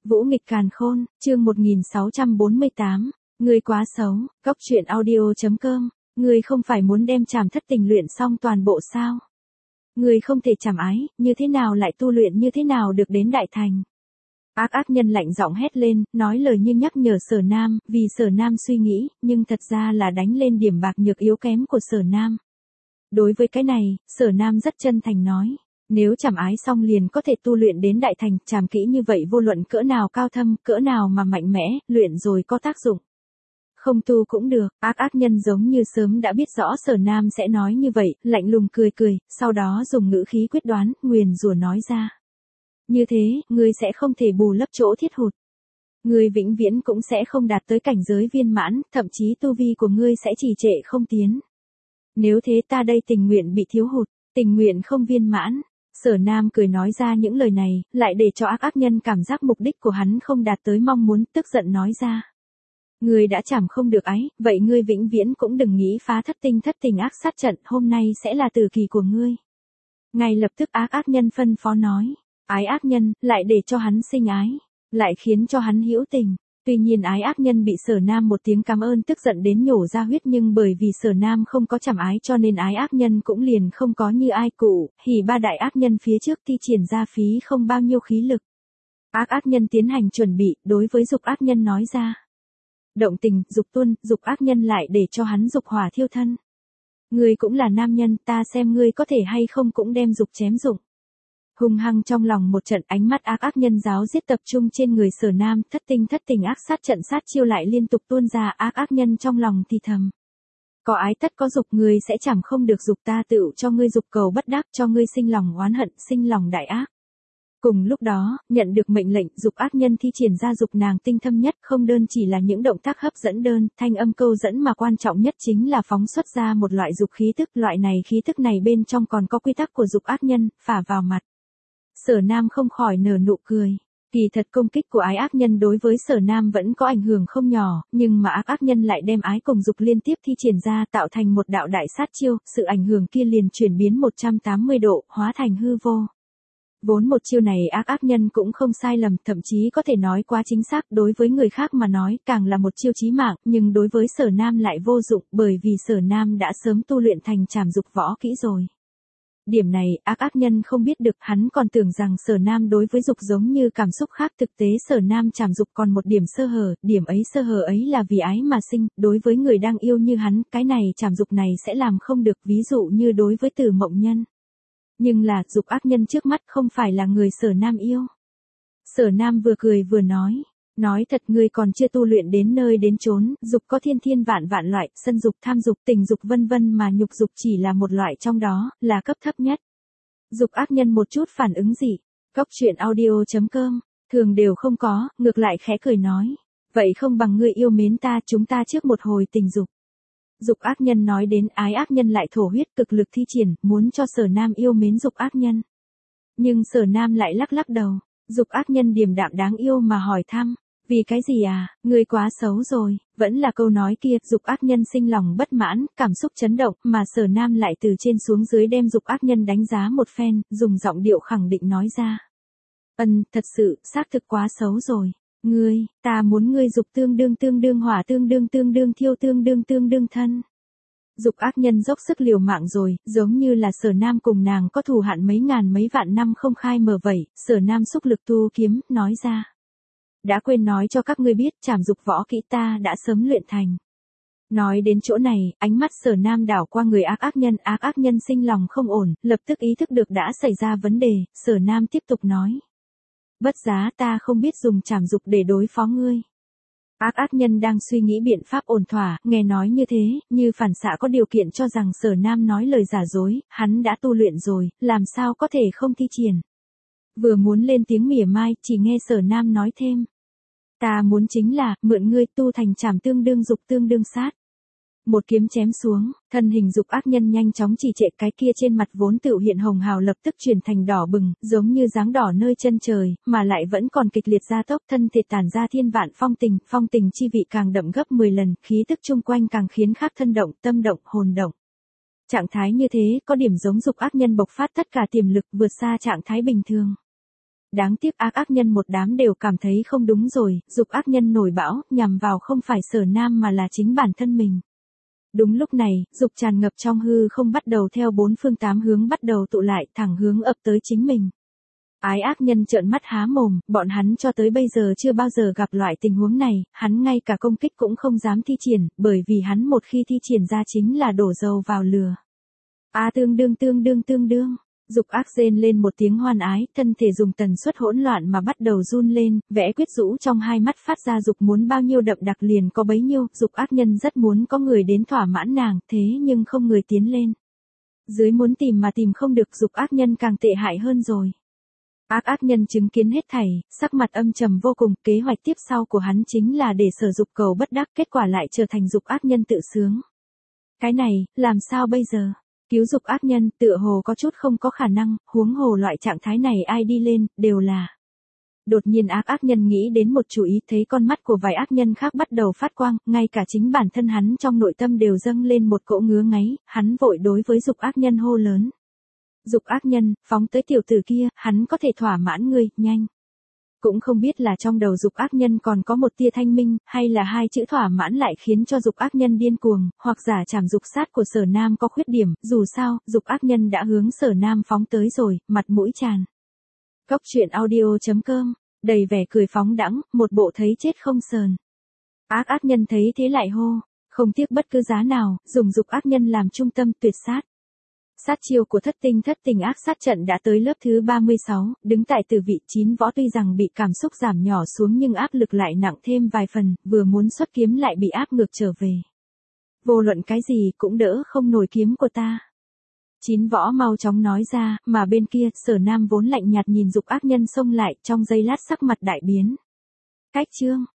Vũ nghịch càn khôn, chương 1648, ngươi quá xấu, Cốc truyện audio.com, ngươi không phải muốn đem Trảm Thất Tình luyện xong toàn bộ sao? Ngươi không thể trảm ái, như thế nào lại tu luyện như thế nào được đến đại thành? Ác nhân lạnh giọng hét lên, nói lời như nhắc nhở Sở Nam, vì Sở Nam suy nghĩ, nhưng thật ra là đánh lên điểm bạc nhược yếu kém của Sở Nam. Đối với cái này, Sở Nam rất chân thành nói. Nếu trảm ái xong liền có thể tu luyện đến đại thành, trảm kỹ như vậy vô luận cỡ nào cao thâm, cỡ nào mà mạnh mẽ, luyện rồi có tác dụng. Không tu cũng được, ác nhân giống như sớm đã biết rõ Sở Nam sẽ nói như vậy, lạnh lùng cười cười, sau đó dùng ngữ khí quyết đoán, nguyền rủa nói ra. Như thế, ngươi sẽ không thể bù lấp chỗ thiết hụt. Ngươi vĩnh viễn cũng sẽ không đạt tới cảnh giới viên mãn, thậm chí tu vi của ngươi sẽ trì trệ không tiến. Nếu thế ta đây tình nguyện bị thiếu hụt, tình nguyện không viên mãn. Sở Nam cười nói ra những lời này, lại để cho ác nhân cảm giác mục đích của hắn không đạt tới mong muốn, tức giận nói ra. Ngươi đã chảm không được ái, vậy ngươi vĩnh viễn cũng đừng nghĩ phá thất tình ác sát trận, hôm nay sẽ là tử kỳ của ngươi. Ngay lập tức ác nhân phân phó nói, ác nhân, lại để cho hắn sinh ái, lại khiến cho hắn hữu tình. Tuy nhiên ác nhân bị Sở Nam một tiếng cảm ơn tức giận đến nhổ ra huyết, nhưng bởi vì Sở Nam không có chảm ái cho nên ác nhân cũng liền không có như ai cụ, hỉ ba đại ác nhân phía trước thi triển ra phí không bao nhiêu khí lực. Ác nhân tiến hành chuẩn bị, đối với dục ác nhân nói ra. Động tình, dục tuôn, dục ác nhân lại để cho hắn dục hỏa thiêu thân. Ngươi cũng là nam nhân, ta xem ngươi có thể hay không cũng đem dục chém dụng. Hung hăng trong lòng một trận, ánh mắt ác nhân giáo giết tập trung trên người Sở Nam, thất tình ác sát trận sát chiêu lại liên tục tuôn ra, ác nhân trong lòng thì thầm. Có ái tất có dục, ngươi sẽ chẳng không được dục, ta tựu cho ngươi dục cầu bất đắc, cho ngươi sinh lòng oán hận, sinh lòng đại ác. Cùng lúc đó, nhận được mệnh lệnh, dục ác nhân thi triển ra dục nàng tinh thâm nhất, không đơn chỉ là những động tác hấp dẫn đơn, thanh âm câu dẫn mà quan trọng nhất chính là phóng xuất ra một loại dục khí tức, loại này khí tức này bên trong còn có quy tắc của dục ác nhân, phả vào mặt. Sở Nam không khỏi nở nụ cười. Kỳ thật công kích của ác nhân đối với Sở Nam vẫn có ảnh hưởng không nhỏ, nhưng mà ác nhân lại đem ái cùng dục liên tiếp thi triển ra tạo thành một đạo đại sát chiêu, sự ảnh hưởng kia liền chuyển biến 180 độ, hóa thành hư vô. Vốn một chiêu này ác nhân cũng không sai lầm, thậm chí có thể nói quá chính xác, đối với người khác mà nói càng là một chiêu chí mạng, nhưng đối với Sở Nam lại vô dụng, bởi vì Sở Nam đã sớm tu luyện thành trảm dục võ kỹ rồi. Điểm này, ác nhân không biết được, hắn còn tưởng rằng Sở Nam đối với dục giống như cảm xúc khác, thực tế Sở Nam trảm dục còn một điểm sơ hở, điểm ấy sơ hở ấy là vì ái mà sinh, đối với người đang yêu như hắn, cái này trảm dục này sẽ làm không được, ví dụ như đối với Tử Mộng Nhân. Nhưng là, dục ác nhân trước mắt không phải là người Sở Nam yêu. Sở Nam vừa cười vừa nói thật, ngươi còn chưa tu luyện đến nơi đến chốn, dục có thiên vạn loại, sân dục, tham dục, tình dục vân vân, mà nhục dục chỉ là một loại trong đó, là cấp thấp nhất. Dục ác nhân một chút phản ứng gì, Cốc truyện audio.com, thường đều không có, ngược lại khẽ cười nói, vậy không bằng ngươi yêu mến ta, chúng ta trước một hồi tình dục. Dục ác nhân nói đến ác nhân lại thổ huyết cực lực thi triển, muốn cho Sở Nam yêu mến dục ác nhân. Nhưng Sở Nam lại lắc đầu, dục ác nhân điềm đạm đáng yêu mà hỏi thăm, vì cái gì ngươi quá xấu rồi, vẫn là câu nói kia, dục ác nhân sinh lòng bất mãn, cảm xúc chấn động, mà Sở Nam lại từ trên xuống dưới đem dục ác nhân đánh giá một phen, dùng giọng điệu khẳng định nói ra. Thật sự, xác thực quá xấu rồi. Ta muốn ngươi dục tương đương hỏa tương đương thiêu tương đương thân. Dục ác nhân dốc sức liều mạng rồi, giống như là Sở Nam cùng nàng có thù hạn mấy ngàn mấy vạn năm không khai mở vậy, Sở Nam xúc lực tu kiếm, nói ra. Đã quên nói cho các ngươi biết, trảm dục võ kỹ ta đã sớm luyện thành. Nói đến chỗ này, ánh mắt Sở Nam đảo qua người ác nhân sinh lòng không ổn, lập tức ý thức được đã xảy ra vấn đề, Sở Nam tiếp tục nói. Bất giá, ta không biết dùng trảm dục để đối phó ngươi. Ác nhân đang suy nghĩ biện pháp ổn thỏa, nghe nói như thế, như phản xạ có điều kiện cho rằng Sở Nam nói lời giả dối, hắn đã tu luyện rồi, làm sao có thể không thi triển. Vừa muốn lên tiếng mỉa mai, chỉ nghe Sở Nam nói thêm. Ta muốn chính là, mượn ngươi tu thành trảm tương đương dục tương đương sát. Một kiếm chém xuống, thân hình dục ác nhân nhanh chóng trì trệ, cái kia trên mặt vốn tựu hiện hồng hào lập tức chuyển thành đỏ bừng, giống như dáng đỏ nơi chân trời, mà lại vẫn còn kịch liệt gia tốc, thân thể tản ra thiên vạn phong tình chi vị càng đậm gấp 10 lần, khí tức chung quanh càng khiến khác thân động, tâm động, hồn động. Trạng thái như thế, có điểm giống dục ác nhân bộc phát tất cả tiềm lực vượt xa trạng thái bình thường. Đáng tiếc ác nhân một đám đều cảm thấy không đúng rồi, dục ác nhân nổi bão, nhằm vào không phải Sở Nam mà là chính bản thân mình. Đúng lúc này, dục tràn ngập trong hư không bắt đầu theo bốn phương tám hướng bắt đầu tụ lại thẳng hướng ập tới chính mình. Ác nhân trợn mắt há mồm, bọn hắn cho tới bây giờ chưa bao giờ gặp loại tình huống này, hắn ngay cả công kích cũng không dám thi triển, bởi vì hắn một khi thi triển ra chính là đổ dầu vào lửa. Tương đương. Dục ác rên lên một tiếng hoan ái, thân thể dùng tần suất hỗn loạn mà bắt đầu run lên, vẽ quyết rũ trong hai mắt phát ra dục muốn bao nhiêu đậm đặc liền có bấy nhiêu, dục ác nhân rất muốn có người đến thỏa mãn nàng, thế nhưng không người tiến lên. Dưới muốn tìm mà tìm không được, dục ác nhân càng tệ hại hơn rồi. Ác nhân chứng kiến hết thảy, sắc mặt âm trầm vô cùng, kế hoạch tiếp sau của hắn chính là để Sở Dục cầu bất đắc, kết quả lại trở thành dục ác nhân tự sướng. Cái này, làm sao bây giờ? Cứu dục ác nhân, tựa hồ có chút không có khả năng, huống hồ loại trạng thái này ai đi lên, đều là. Đột nhiên ác nhân nghĩ đến một chủ ý, thấy con mắt của vài ác nhân khác bắt đầu phát quang, ngay cả chính bản thân hắn trong nội tâm đều dâng lên một cỗ ngứa ngáy, hắn vội đối với dục ác nhân hô lớn. Dục ác nhân, phóng tới tiểu tử kia, hắn có thể thỏa mãn ngươi, nhanh. Cũng không biết là trong đầu dục ác nhân còn có một tia thanh minh, hay là hai chữ thỏa mãn lại khiến cho dục ác nhân điên cuồng, hoặc giả trảm dục sát của Sở Nam có khuyết điểm, dù sao, dục ác nhân đã hướng Sở Nam phóng tới rồi, mặt mũi tràn. Cốc truyện audio.com, đầy vẻ cười phóng đãng, một bộ thấy chết không sờn. Ác nhân thấy thế lại hô, không tiếc bất cứ giá nào, dùng dục ác nhân làm trung tâm tuyệt sát. Sát chiêu của thất tình ác sát trận đã tới lớp thứ 36, đứng tại tử vị 9 võ tuy rằng bị cảm xúc giảm nhỏ xuống nhưng áp lực lại nặng thêm vài phần, vừa muốn xuất kiếm lại bị áp ngược trở về. Vô luận cái gì cũng đỡ không nổi kiếm của ta. 9 võ mau chóng nói ra, mà bên kia, Sở Nam vốn lạnh nhạt nhìn dục ác nhân xông lại, trong giây lát sắc mặt đại biến. Cách chương.